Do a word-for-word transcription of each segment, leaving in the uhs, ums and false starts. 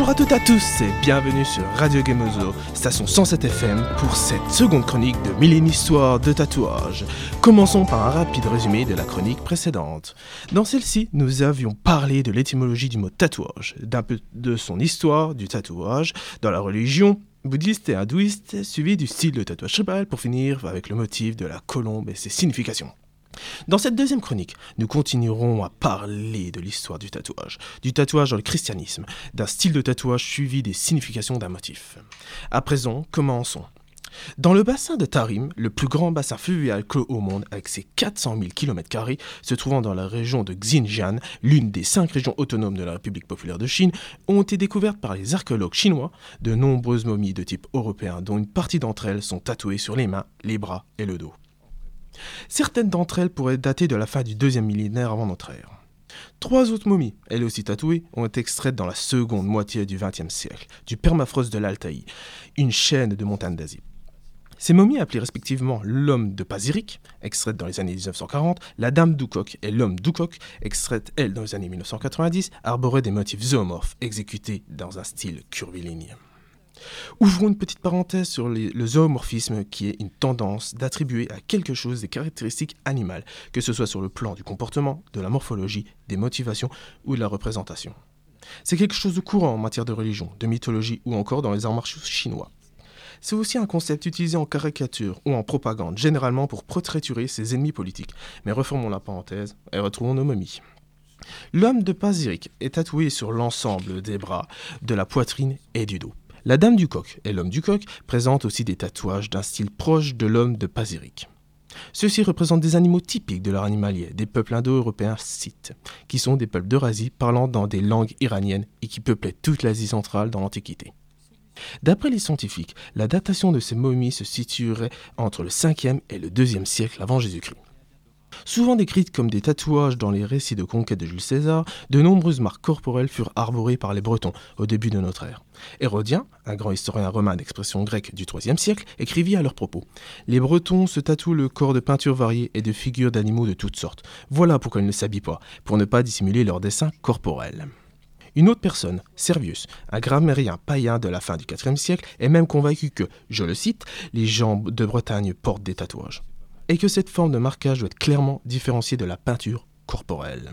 Bonjour à toutes et à tous et bienvenue sur Radio Gameozo, station cent sept F M pour cette seconde chronique de mille et une histoires de tatouage. Commençons par un rapide résumé de la chronique précédente. Dans celle-ci, nous avions parlé de l'étymologie du mot tatouage, d'un peu de son histoire du tatouage dans la religion bouddhiste et hindouiste, suivi du style de tatouage tribal pour finir avec le motif de la colombe et ses significations. Dans cette deuxième chronique, nous continuerons à parler de l'histoire du tatouage, du tatouage dans le christianisme, d'un style de tatouage suivi des significations d'un motif. À présent, commençons. Dans le bassin de Tarim, le plus grand bassin fluvial clos au monde avec ses quatre cent mille kilomètres carrés, se trouvant dans la région de Xinjiang, l'une des cinq régions autonomes de la République populaire de Chine, ont été découvertes par les archéologues chinois de nombreuses momies de type européen dont une partie d'entre elles sont tatouées sur les mains, les bras et le dos. Certaines d'entre elles pourraient dater de la fin du deuxième millénaire avant notre ère. Trois autres momies, elles aussi tatouées, ont été extraites dans la seconde moitié du vingtième siècle, du permafrost de l'Altaï, une chaîne de montagnes d'Asie. Ces momies, appelées respectivement l'homme de Pazyryk, extraite dans les années dix-neuf cent quarante, la dame d'Oukok et l'homme d'Oukok, extraite elle dans les années mille neuf cent quatre-vingt-dix, arboraient des motifs zoomorphes exécutés dans un style curviligne. Ouvrons une petite parenthèse sur les, le zoomorphisme qui est une tendance d'attribuer à quelque chose des caractéristiques animales, que ce soit sur le plan du comportement, de la morphologie, des motivations ou de la représentation. C'est quelque chose de courant en matière de religion, de mythologie ou encore dans les arts martiaux chinois. C'est aussi un concept utilisé en caricature ou en propagande, généralement pour protéturer ses ennemis politiques. Mais reformons la parenthèse et retrouvons nos momies. L'homme de Pazyryk est tatoué sur l'ensemble des bras, de la poitrine et du dos. La dame du coq et l'homme du coq présentent aussi des tatouages d'un style proche de l'homme de Pazyryk. Ceux-ci représentent des animaux typiques de l'art animalier, des peuples indo-européens scythes, qui sont des peuples d'Eurasie parlant dans des langues iraniennes et qui peuplaient toute l'Asie centrale dans l'Antiquité. D'après les scientifiques, la datation de ces momies se situerait entre le cinquième et le deuxième siècle avant Jésus-Christ. Souvent décrites comme des tatouages dans les récits de conquête de Jules César, de nombreuses marques corporelles furent arborées par les Bretons au début de notre ère. Hérodien, un grand historien romain d'expression grecque du troisième siècle, écrivit à leur propos « Les Bretons se tatouent le corps de peintures variées et de figures d'animaux de toutes sortes. Voilà pourquoi ils ne s'habillent pas, pour ne pas dissimuler leurs dessins corporels. » Une autre personne, Servius, un grammairien païen de la fin du quatrième siècle, est même convaincu que, je le cite, « les gens de Bretagne portent des tatouages » et que cette forme de marquage doit être clairement différenciée de la peinture corporelle.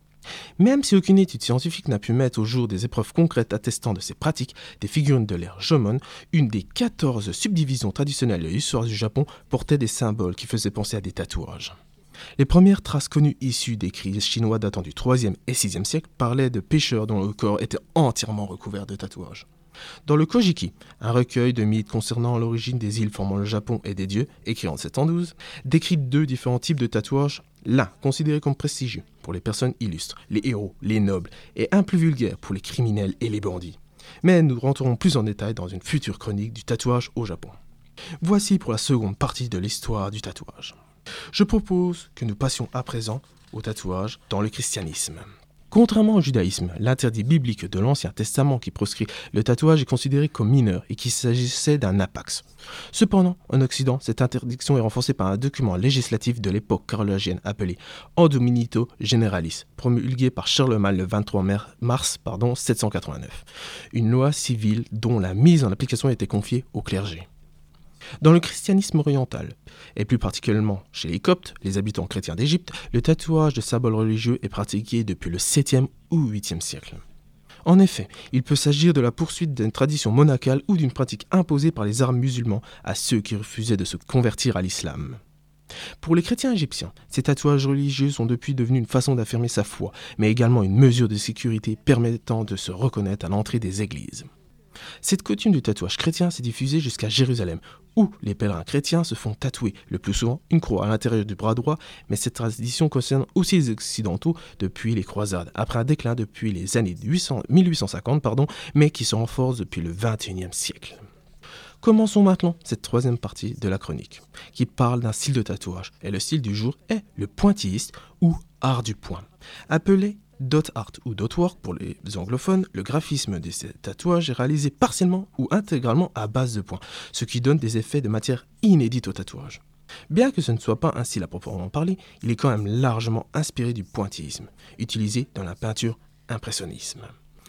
Même si aucune étude scientifique n'a pu mettre au jour des épreuves concrètes attestant de ces pratiques, des figurines de l'ère Jomon, une des quatorze subdivisions traditionnelles de l'histoire du Japon, portait des symboles qui faisaient penser à des tatouages. Les premières traces connues issues d'écrits chinois datant du troisième et sixième siècle parlaient de pêcheurs dont le corps était entièrement recouvert de tatouages. Dans le Kojiki, un recueil de mythes concernant l'origine des îles formant le Japon et des dieux, écrit en sept cent douze, décrit deux différents types de tatouages, l'un considéré comme prestigieux pour les personnes illustres, les héros, les nobles, et un plus vulgaire pour les criminels et les bandits. Mais nous rentrerons plus en détail dans une future chronique du tatouage au Japon. Voici pour la seconde partie de l'histoire du tatouage. Je propose que nous passions à présent au tatouage dans le christianisme. Contrairement au judaïsme, l'interdit biblique de l'Ancien Testament qui proscrit le tatouage est considéré comme mineur et qu'il s'agissait d'un apax. Cependant, en Occident, cette interdiction est renforcée par un document législatif de l'époque carolingienne appelé Endominito Generalis, promulgué par Charlemagne le vingt-trois mars pardon, sept cent quatre-vingt-neuf, une loi civile dont la mise en application était confiée au clergé. Dans le christianisme oriental, et plus particulièrement chez les Coptes, les habitants chrétiens d'Égypte, le tatouage de symboles religieux est pratiqué depuis le septième ou huitième siècle. En effet, il peut s'agir de la poursuite d'une tradition monacale ou d'une pratique imposée par les arabes musulmans à ceux qui refusaient de se convertir à l'islam. Pour les chrétiens égyptiens, ces tatouages religieux sont depuis devenus une façon d'affirmer sa foi, mais également une mesure de sécurité permettant de se reconnaître à l'entrée des églises. Cette coutume du tatouage chrétien s'est diffusée jusqu'à Jérusalem, où les pèlerins chrétiens se font tatouer le plus souvent une croix à l'intérieur du bras droit, mais cette tradition concerne aussi les occidentaux depuis les croisades, après un déclin depuis les années mille huit cent cinquante, pardon, mais qui se renforce depuis le vingt et unième siècle. Commençons maintenant cette troisième partie de la chronique, qui parle d'un style de tatouage, et le style du jour est le pointilliste ou art du poing, appelé dot art ou dot work pour les anglophones. Le graphisme de ces tatouages est réalisé partiellement ou intégralement à base de points, ce qui donne des effets de matière inédite au tatouage. Bien que ce ne soit pas un style à proprement parler, il est quand même largement inspiré du pointillisme, utilisé dans la peinture impressionnisme.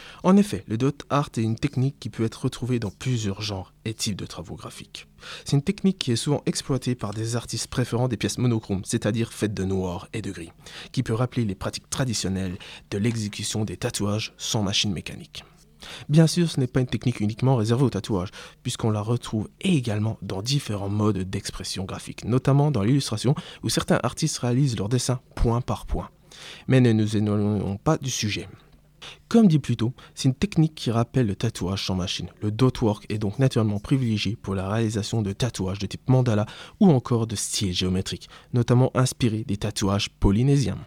En effet, le dot art est une technique qui peut être retrouvée dans plusieurs genres et types de travaux graphiques. C'est une technique qui est souvent exploitée par des artistes préférant des pièces monochromes, c'est-à-dire faites de noir et de gris, qui peut rappeler les pratiques traditionnelles de l'exécution des tatouages sans machine mécanique. Bien sûr, ce n'est pas une technique uniquement réservée au tatouage, puisqu'on la retrouve également dans différents modes d'expression graphique, notamment dans l'illustration où certains artistes réalisent leurs dessins point par point. Mais ne nous éloignons pas du sujet. Comme dit plus tôt, c'est une technique qui rappelle le tatouage sans machine. Le dot work est donc naturellement privilégié pour la réalisation de tatouages de type mandala ou encore de style géométrique, notamment inspiré des tatouages polynésiens.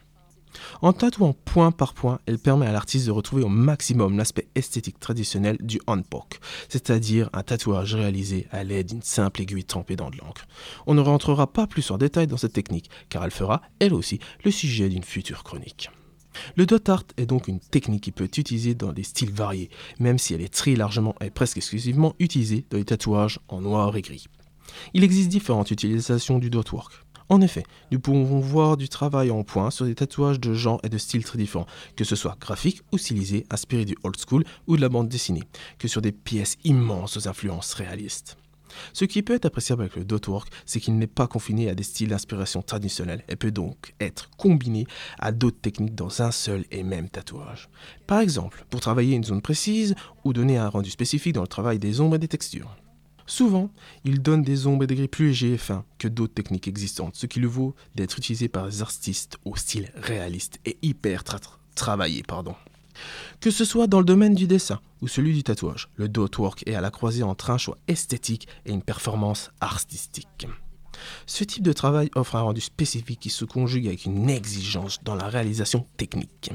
En tatouant point par point, elle permet à l'artiste de retrouver au maximum l'aspect esthétique traditionnel du hanpok, c'est-à-dire un tatouage réalisé à l'aide d'une simple aiguille trempée dans de l'encre. On ne rentrera pas plus en détail dans cette technique, car elle fera, elle aussi, le sujet d'une future chronique. Le dot art est donc une technique qui peut être utilisée dans des styles variés, même si elle est très largement et presque exclusivement utilisée dans les tatouages en noir et gris. Il existe différentes utilisations du dot work. En effet, nous pouvons voir du travail en point sur des tatouages de genres et de styles très différents, que ce soit graphique ou stylisé, inspiré du old school ou de la bande dessinée, que sur des pièces immenses aux influences réalistes. Ce qui peut être appréciable avec le dot work, c'est qu'il n'est pas confiné à des styles d'inspiration traditionnels et peut donc être combiné à d'autres techniques dans un seul et même tatouage. Par exemple, pour travailler une zone précise ou donner un rendu spécifique dans le travail des ombres et des textures. Souvent, il donne des ombres et des gris plus légers et fins que d'autres techniques existantes, ce qui le vaut d'être utilisé par des artistes au style réaliste et hyper tra- travaillé. Pardon. Que ce soit dans le domaine du dessin ou celui du tatouage, le dot work est à la croisée entre un choix esthétique et une performance artistique. Ce type de travail offre un rendu spécifique qui se conjugue avec une exigence dans la réalisation technique.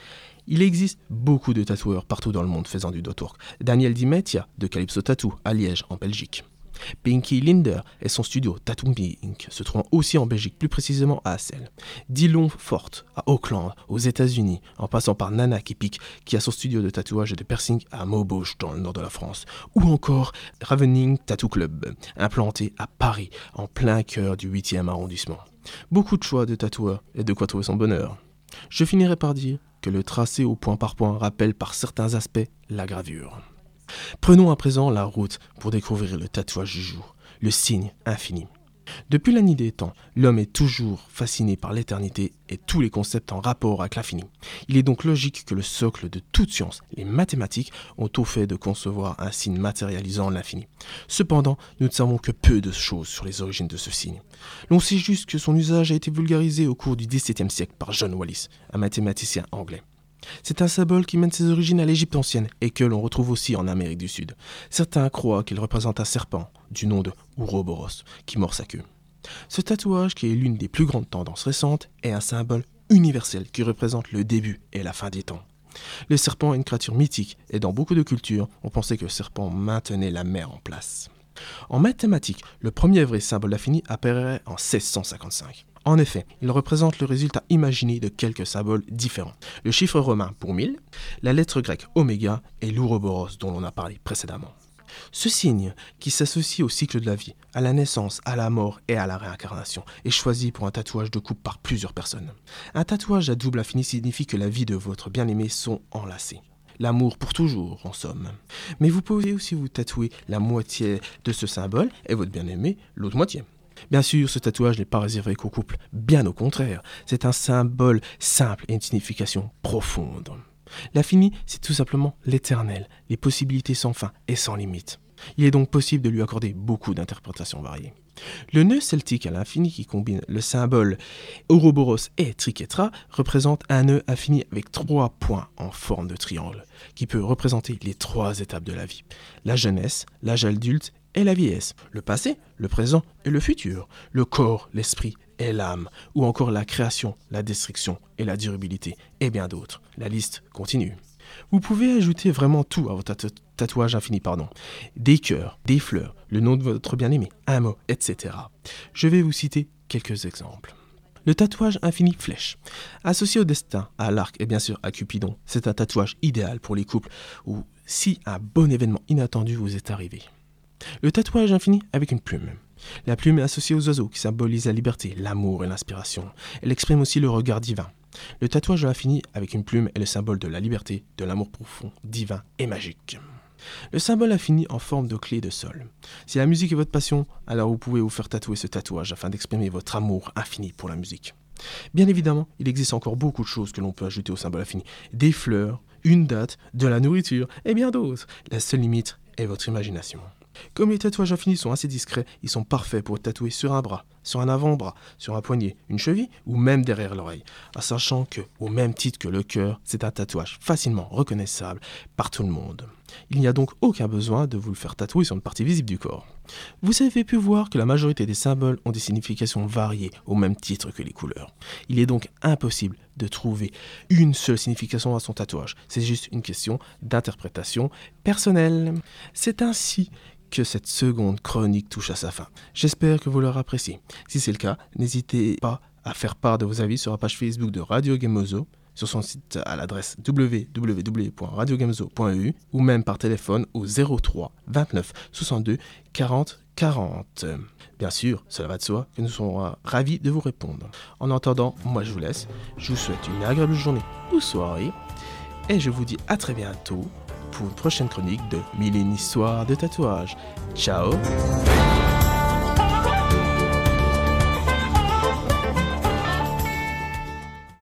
Il existe beaucoup de tatoueurs partout dans le monde faisant du dot work. Daniel Di Mettia de Calypso Tattoo à Liège en Belgique. Pinky Linder et son studio Tattoo Incorporated se trouvant aussi en Belgique, plus précisément à Assel. Dillon Fort à Auckland, aux États-Unis, en passant par Nana Kipik qui a son studio de tatouage et de piercing à Maubeuge dans le nord de la France. Ou encore Ravening Tattoo Club, implanté à Paris, en plein cœur du huitième arrondissement. Beaucoup de choix de tatoueurs et de quoi trouver son bonheur. Je finirai par dire que le tracé au point par point rappelle par certains aspects la gravure. Prenons à présent la route pour découvrir le tatouage du jour, le signe infini. Depuis la nuit des temps, l'homme est toujours fasciné par l'éternité et tous les concepts en rapport avec l'infini. Il est donc logique que le socle de toute science, les mathématiques, ont au fait de concevoir un signe matérialisant l'infini. Cependant, nous ne savons que peu de choses sur les origines de ce signe. L'on sait juste que son usage a été vulgarisé au cours du dix-septième siècle par John Wallis, un mathématicien anglais. C'est un symbole qui mène ses origines à l'Égypte ancienne et que l'on retrouve aussi en Amérique du Sud. Certains croient qu'il représente un serpent du nom de Ouroboros qui mord sa queue. Ce tatouage, qui est l'une des plus grandes tendances récentes, est un symbole universel qui représente le début et la fin des temps. Le serpent est une créature mythique et dans beaucoup de cultures, on pensait que le serpent maintenait la mer en place. En mathématiques, le premier vrai symbole d'infini apparaît en seize cent cinquante-cinq. En effet, il représente le résultat imaginé de quelques symboles différents. Le chiffre romain pour mille, la lettre grecque oméga et l'ouroboros dont l'on a parlé précédemment. Ce signe, qui s'associe au cycle de la vie, à la naissance, à la mort et à la réincarnation, est choisi pour un tatouage de couple par plusieurs personnes. Un tatouage à double infini signifie que la vie de votre bien-aimé sont enlacées. L'amour pour toujours, en somme. Mais vous pouvez aussi vous tatouer la moitié de ce symbole et votre bien-aimé l'autre moitié. Bien sûr, ce tatouage n'est pas réservé qu'au couple, bien au contraire. C'est un symbole simple et une signification profonde. L'infini, c'est tout simplement l'éternel, les possibilités sans fin et sans limite. Il est donc possible de lui accorder beaucoup d'interprétations variées. Le nœud celtique à l'infini qui combine le symbole Ouroboros et Triquetra représente un nœud infini avec trois points en forme de triangle, qui peut représenter les trois étapes de la vie. La jeunesse, l'âge adulte et la vieillesse, le passé, le présent et le futur, le corps, l'esprit et l'âme, ou encore la création, la destruction et la durabilité, et bien d'autres. La liste continue. Vous pouvez ajouter vraiment tout à votre tat- tatouage infini, pardon. Des cœurs, des fleurs, le nom de votre bien-aimé, un mot, et cetera. Je vais vous citer quelques exemples. Le tatouage infini flèche. Associé au destin, à l'arc et bien sûr à Cupidon, c'est un tatouage idéal pour les couples ou si un bon événement inattendu vous est arrivé. Le tatouage infini avec une plume. La plume est associée aux oiseaux qui symbolisent la liberté, l'amour et l'inspiration. Elle exprime aussi le regard divin. Le tatouage de l'infini avec une plume est le symbole de la liberté, de l'amour profond, divin et magique. Le symbole infini en forme de clé de sol. Si la musique est votre passion, alors vous pouvez vous faire tatouer ce tatouage afin d'exprimer votre amour infini pour la musique. Bien évidemment, il existe encore beaucoup de choses que l'on peut ajouter au symbole infini. Des fleurs, une date, de la nourriture et bien d'autres. La seule limite est votre imagination. Comme les tatouages infinis sont assez discrets, ils sont parfaits pour être tatoués sur un bras, sur un avant-bras, sur un poignet, une cheville ou même derrière l'oreille. En sachant que, au même titre que le cœur, c'est un tatouage facilement reconnaissable par tout le monde. Il n'y a donc aucun besoin de vous le faire tatouer sur une partie visible du corps. Vous avez pu voir que la majorité des symboles ont des significations variées au même titre que les couleurs. Il est donc impossible de trouver une seule signification à son tatouage. C'est juste une question d'interprétation personnelle. C'est ainsi que cette seconde chronique touche à sa fin. J'espère que vous l'aurez apprécié. Si c'est le cas, n'hésitez pas à faire part de vos avis sur la page Facebook de Radio Gameozo, sur son site à l'adresse w w w point radio gameozo point e u ou même par téléphone au zéro trois vingt-neuf soixante-deux quarante quarante. Bien sûr, cela va de soi que nous serons ravis de vous répondre. En attendant, moi je vous laisse. Je vous souhaite une agréable journée ou soirée et je vous dis à très bientôt pour une prochaine chronique de Mille et une histoires de tatouage. Ciao!